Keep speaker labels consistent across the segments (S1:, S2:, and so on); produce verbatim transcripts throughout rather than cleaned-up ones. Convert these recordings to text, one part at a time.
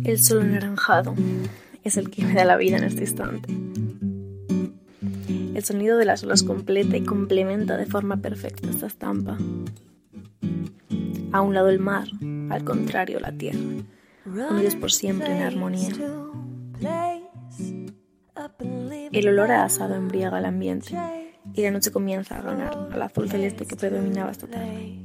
S1: El sol anaranjado es el que me da la vida en este instante. El sonido de las olas completa y complementa de forma perfecta esta estampa. A un lado el mar, al contrario la tierra, unidos por siempre en armonía. El olor a asado embriaga el ambiente y la noche comienza a ganar al azul celeste que predominaba esta tarde.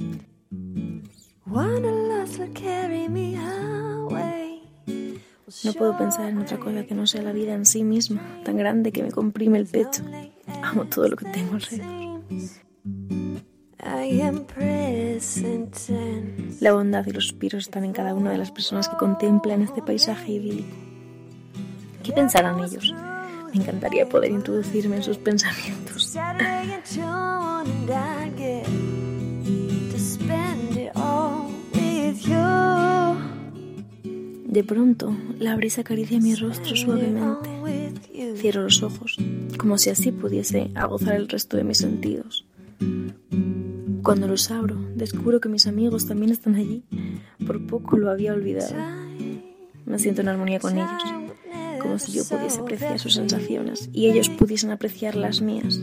S1: No puedo pensar en otra cosa que no sea la vida en sí misma, tan grande que me comprime el pecho. Amo todo lo que tengo alrededor. La bondad y los suspiros están en cada una de las personas que contemplan este paisaje idílico. ¿Qué pensarán ellos? Me encantaría poder introducirme en sus pensamientos. De pronto, la brisa acaricia mi rostro suavemente. Cierro los ojos, como si así pudiese aguzar el resto de mis sentidos. Cuando los abro, descubro que mis amigos también están allí. Por poco lo había olvidado. Me siento en armonía con ellos, como si yo pudiese apreciar sus sensaciones y ellos pudiesen apreciar las mías.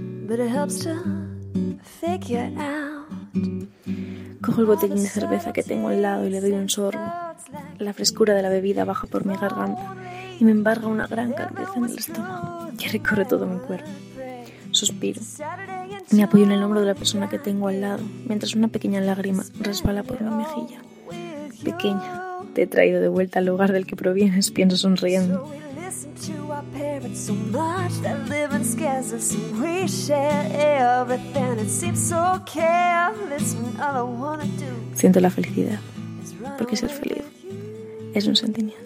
S1: Cojo el botellín de cerveza que tengo al lado y le doy un sorbo. La frescura de la bebida baja por mi garganta y me embarga una gran calidez en el estómago que recorre todo mi cuerpo. Suspiro. Me apoyo en el hombro de la persona que tengo al lado, mientras una pequeña lágrima resbala por mi mejilla. Pequeña, te he traído de vuelta al lugar del que provienes, pienso sonriendo. Siento la felicidad, porque ser feliz es un sentimiento.